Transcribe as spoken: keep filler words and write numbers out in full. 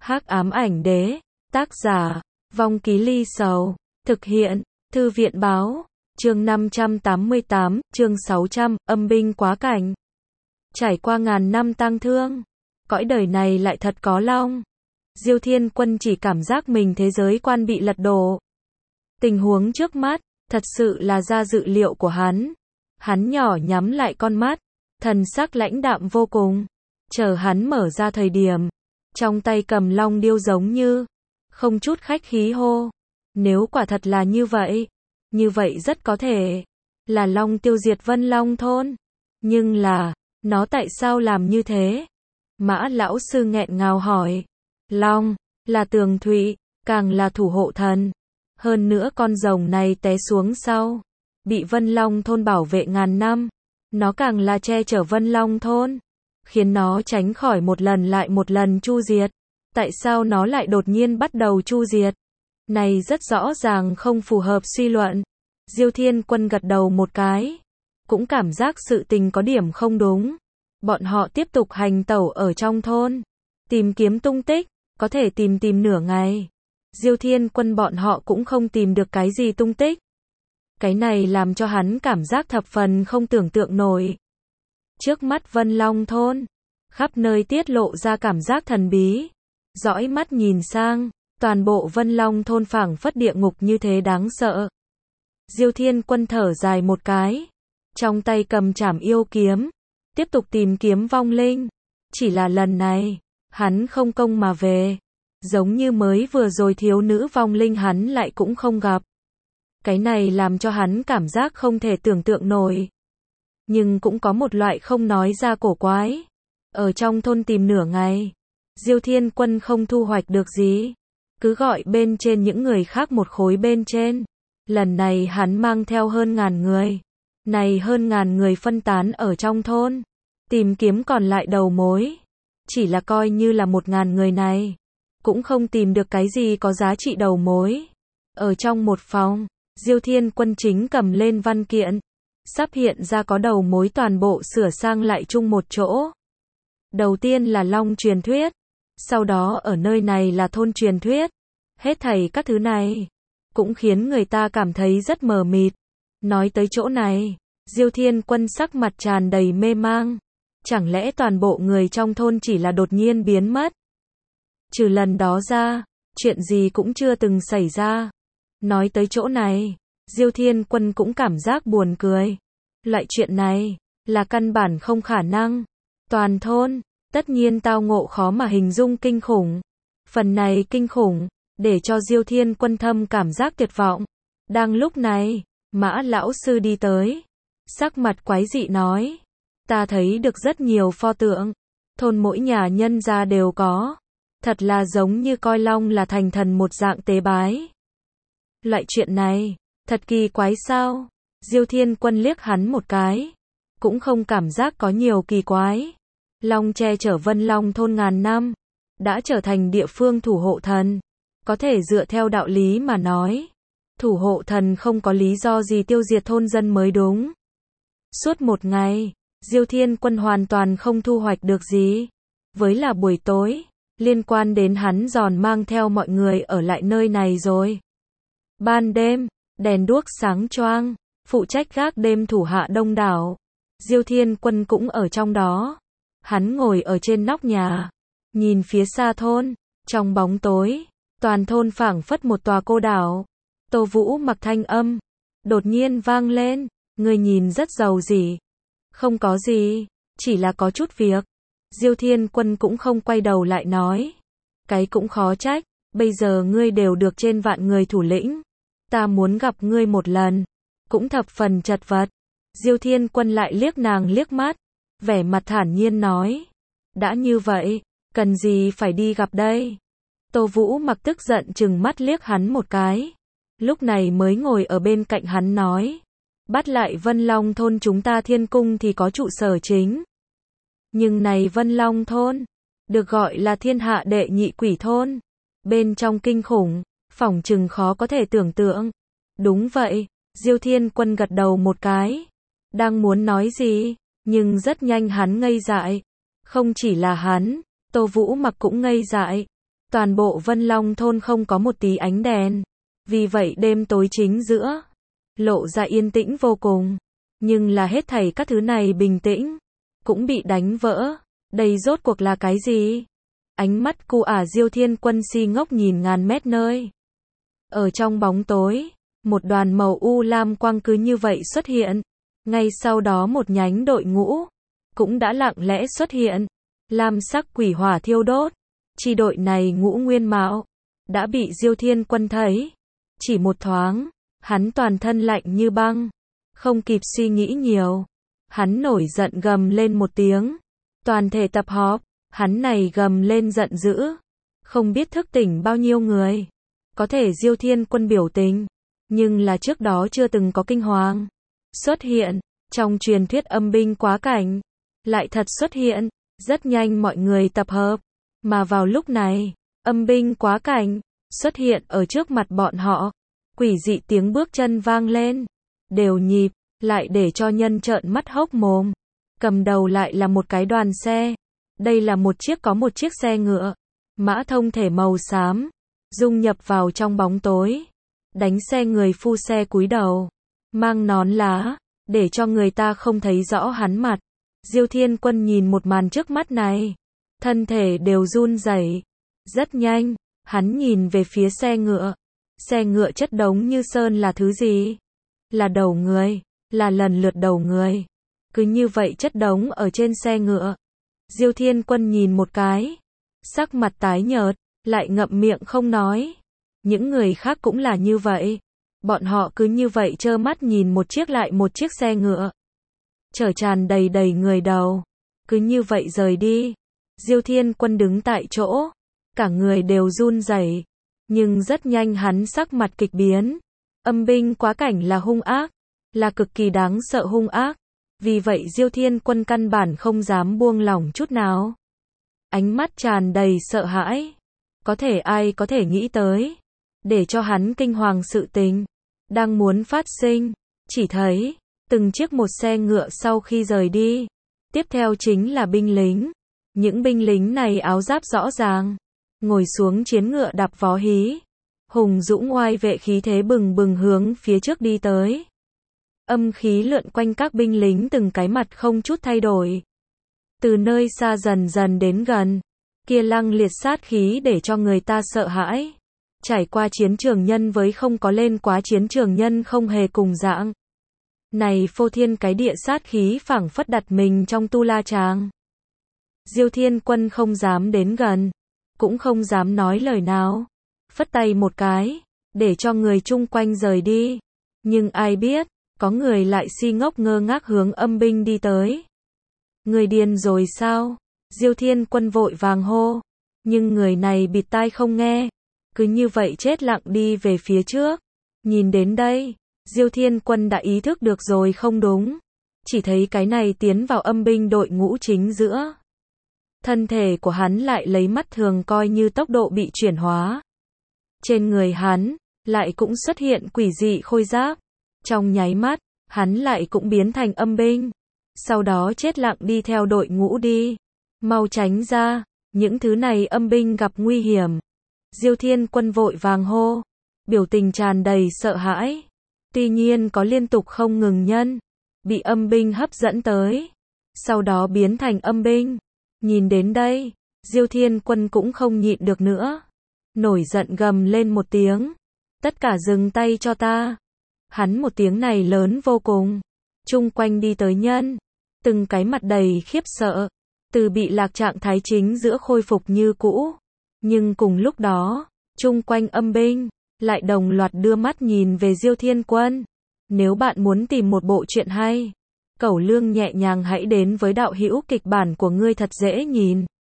Hắc ám ảnh đế, tác giả, Vong Ký Ly Sầu, thực hiện, Thư viện báo, chương năm trăm tám mươi tám, chương sáu trăm, âm binh quá cảnh. Trải qua ngàn năm tang thương, cõi đời này lại thật có long. Diêu Thiên Quân chỉ cảm giác mình thế giới quan bị lật đổ. Tình huống trước mắt, thật sự là ra dự liệu của hắn. Hắn nhỏ nhắm lại con mắt, thần sắc lãnh đạm vô cùng. Chờ hắn mở ra thời điểm, trong tay cầm long điêu giống như, không chút khách khí hô. Nếu quả thật là như vậy, như vậy rất có thể là long tiêu diệt Vân Long thôn. Nhưng là, nó tại sao làm như thế? Mã lão sư nghẹn ngào hỏi. Long, là tường thụy, càng là thủ hộ thần. Hơn nữa con rồng này té xuống sau, bị Vân Long thôn bảo vệ ngàn năm. Nó càng là che chở Vân Long thôn, khiến nó tránh khỏi một lần lại một lần chu diệt. Tại sao nó lại đột nhiên bắt đầu chu diệt? Này rất rõ ràng không phù hợp suy luận. Diêu Thiên Quân gật đầu một cái, cũng cảm giác sự tình có điểm không đúng. Bọn họ tiếp tục hành tẩu ở trong thôn, tìm kiếm tung tích, có thể tìm tìm nửa ngày. Diêu Thiên Quân bọn họ cũng không tìm được cái gì tung tích. Cái này làm cho hắn cảm giác thập phần không tưởng tượng nổi. Trước mắt Vân Long thôn, khắp nơi tiết lộ ra cảm giác thần bí. Dõi mắt nhìn sang, toàn bộ Vân Long thôn phảng phất địa ngục như thế đáng sợ. Diêu Thiên Quân thở dài một cái, trong tay cầm trảm yêu kiếm, tiếp tục tìm kiếm vong linh. Chỉ là lần này, hắn không công mà về, giống như mới vừa rồi thiếu nữ vong linh hắn lại cũng không gặp. Cái này làm cho hắn cảm giác không thể tưởng tượng nổi. Nhưng cũng có một loại không nói ra cổ quái. Ở trong thôn tìm nửa ngày, Diêu Thiên Quân không thu hoạch được gì. Cứ gọi bên trên những người khác một khối bên trên. Lần này hắn mang theo hơn ngàn người. Này hơn ngàn người phân tán ở trong thôn, tìm kiếm còn lại đầu mối. Chỉ là coi như là một ngàn người này, cũng không tìm được cái gì có giá trị đầu mối. Ở trong một phòng, Diêu Thiên Quân chính cầm lên văn kiện, sắp hiện ra có đầu mối toàn bộ sửa sang lại chung một chỗ. Đầu tiên là long truyền thuyết, sau đó ở nơi này là thôn truyền thuyết. Hết thảy các thứ này, cũng khiến người ta cảm thấy rất mờ mịt. Nói tới chỗ này, Diêu Thiên Quân sắc mặt tràn đầy mê mang. Chẳng lẽ toàn bộ người trong thôn chỉ là đột nhiên biến mất? Trừ lần đó ra, chuyện gì cũng chưa từng xảy ra. Nói tới chỗ này, Diêu Thiên Quân cũng cảm giác buồn cười. Loại chuyện này, là căn bản không khả năng. Toàn thôn, tất nhiên tao ngộ khó mà hình dung kinh khủng. Phần này kinh khủng, để cho Diêu Thiên Quân thâm cảm giác tuyệt vọng. Đang lúc này, Mã lão sư đi tới, sắc mặt quái dị nói. Ta thấy được rất nhiều pho tượng, thôn mỗi nhà nhân gia đều có. Thật là giống như coi long là thành thần một dạng tế bái. Loại chuyện này, thật kỳ quái sao? Diêu Thiên Quân liếc hắn một cái, cũng không cảm giác có nhiều kỳ quái. Long che chở Vân Long thôn ngàn năm, đã trở thành địa phương thủ hộ thần. Có thể dựa theo đạo lý mà nói, thủ hộ thần không có lý do gì tiêu diệt thôn dân mới đúng. Suốt một ngày, Diêu Thiên Quân hoàn toàn không thu hoạch được gì. Với là buổi tối, liên quan đến hắn giòn mang theo mọi người ở lại nơi này rồi. Ban đêm, đèn đuốc sáng choang, phụ trách gác đêm thủ hạ đông đảo. Diêu Thiên Quân cũng ở trong đó. Hắn ngồi ở trên nóc nhà, nhìn phía xa thôn, trong bóng tối, toàn thôn phảng phất một tòa cô đảo. Tô Vũ mặc thanh âm, đột nhiên vang lên, người nhìn rất giàu gì. Không có gì, chỉ là có chút việc. Diêu Thiên Quân cũng không quay đầu lại nói. Cái cũng khó trách, bây giờ ngươi đều được trên vạn người thủ lĩnh. Ta muốn gặp ngươi một lần, cũng thập phần chật vật. Diêu Thiên Quân lại liếc nàng liếc mắt, vẻ mặt thản nhiên nói. Đã như vậy, cần gì phải đi gặp đây? Tô Vũ mặc tức giận chừng mắt liếc hắn một cái. Lúc này mới ngồi ở bên cạnh hắn nói. Bắt lại Vân Long thôn chúng ta Thiên Cung thì có trụ sở chính. Nhưng này Vân Long thôn, được gọi là thiên hạ đệ nhị quỷ thôn. Bên trong kinh khủng, phỏng chừng khó có thể tưởng tượng. Đúng vậy, Diêu Thiên Quân gật đầu một cái. Đang muốn nói gì, nhưng rất nhanh hắn ngây dại. Không chỉ là hắn, Tô Vũ mặc cũng ngây dại. Toàn bộ Vân Long thôn không có một tí ánh đèn. Vì vậy đêm tối chính giữa, lộ ra yên tĩnh vô cùng. Nhưng là hết thảy các thứ này bình tĩnh, cũng bị đánh vỡ. Đây rốt cuộc là cái gì? Ánh mắt cu ả Diêu Thiên Quân si ngốc nhìn ngàn mét nơi. Ở trong bóng tối, một đoàn màu u lam quang cứ như vậy xuất hiện. Ngay sau đó một nhánh đội ngũ, cũng đã lặng lẽ xuất hiện. Lam sắc quỷ hỏa thiêu đốt. Chi đội này ngũ nguyên mạo, đã bị Diêu Thiên Quân thấy. Chỉ một thoáng, hắn toàn thân lạnh như băng. Không kịp suy nghĩ nhiều. Hắn nổi giận gầm lên một tiếng. Toàn thể tập họp, hắn này gầm lên giận dữ. Không biết thức tỉnh bao nhiêu người. Có thể Diêu Thiên Quân biểu tình, nhưng là trước đó chưa từng có kinh hoàng xuất hiện. Trong truyền thuyết âm binh quá cảnh, lại thật xuất hiện. Rất nhanh mọi người tập hợp. Mà vào lúc này, âm binh quá cảnh, xuất hiện ở trước mặt bọn họ. Quỷ dị tiếng bước chân vang lên. Đều nhịp, lại để cho nhân trợn mắt hốc mồm. Cầm đầu lại là một cái đoàn xe. Đây là một chiếc có một chiếc xe ngựa. Mã thông thể màu xám. Dung nhập vào trong bóng tối. Đánh xe người phu xe cúi đầu. Mang nón lá, để cho người ta không thấy rõ hắn mặt. Diêu Thiên Quân nhìn một màn trước mắt này. Thân thể đều run rẩy. Rất nhanh, hắn nhìn về phía xe ngựa. Xe ngựa chất đống như sơn là thứ gì? Là đầu người, là lần lượt đầu người. Cứ như vậy chất đống ở trên xe ngựa. Diêu Thiên Quân nhìn một cái. Sắc mặt tái nhợt, lại ngậm miệng không nói. Những người khác cũng là như vậy. Bọn họ cứ như vậy trơ mắt nhìn một chiếc lại một chiếc xe ngựa. Chở tràn đầy đầy người đầu. Cứ như vậy rời đi. Diêu Thiên Quân đứng tại chỗ. Cả người đều run rẩy. Nhưng rất nhanh hắn sắc mặt kịch biến. Âm binh quá cảnh là hung ác. Là cực kỳ đáng sợ hung ác. Vì vậy Diêu Thiên Quân căn bản không dám buông lỏng chút nào. Ánh mắt tràn đầy sợ hãi. Có thể ai có thể nghĩ tới. Để cho hắn kinh hoàng sự tình. Đang muốn phát sinh. Chỉ thấy, từng chiếc một xe ngựa sau khi rời đi. Tiếp theo chính là binh lính. Những binh lính này áo giáp rõ ràng. Ngồi xuống chiến ngựa đạp vó hí. Hùng dũng oai vệ khí thế bừng bừng hướng phía trước đi tới. Âm khí lượn quanh các binh lính từng cái mặt không chút thay đổi. Từ nơi xa dần dần đến gần. Kia lăng liệt sát khí để cho người ta sợ hãi. Trải qua chiến trường nhân với không có lên quá chiến trường nhân không hề cùng dạng. Này phô thiên cái địa sát khí phảng phất đặt mình trong tu la tràng. Diêu Thiên Quân không dám đến gần. Cũng không dám nói lời nào. Phất tay một cái. Để cho người chung quanh rời đi. Nhưng ai biết. Có người lại si ngốc ngơ ngác hướng âm binh đi tới. Người điên rồi sao? Diêu Thiên Quân vội vàng hô. Nhưng người này bịt tai không nghe. Cứ như vậy chết lặng đi về phía trước. Nhìn đến đây, Diêu Thiên Quân đã ý thức được rồi không đúng. Chỉ thấy cái này tiến vào âm binh đội ngũ chính giữa. Thân thể của hắn lại lấy mắt thường coi như tốc độ bị chuyển hóa. Trên người hắn, lại cũng xuất hiện quỷ dị khôi giáp. Trong nháy mắt, hắn lại cũng biến thành âm binh. Sau đó chết lặng đi theo đội ngũ đi. Mau tránh ra, những thứ này âm binh gặp nguy hiểm. Diêu Thiên Quân vội vàng hô. Biểu tình tràn đầy sợ hãi. Tuy nhiên có liên tục không ngừng nhân. Bị âm binh hấp dẫn tới. Sau đó biến thành âm binh. Nhìn đến đây, Diêu Thiên Quân cũng không nhịn được nữa. Nổi giận gầm lên một tiếng. Tất cả dừng tay cho ta. Hắn một tiếng này lớn vô cùng. Chung quanh đi tới nhân. Từng cái mặt đầy khiếp sợ. Từ bị lạc trạng thái chính giữa khôi phục như cũ. Nhưng cùng lúc đó, chung quanh âm binh, lại đồng loạt đưa mắt nhìn về Diêu Thiên Quân. Nếu bạn muốn tìm một bộ truyện hay, Cẩu Lương nhẹ nhàng hãy đến với đạo hữu kịch bản của ngươi thật dễ nhìn.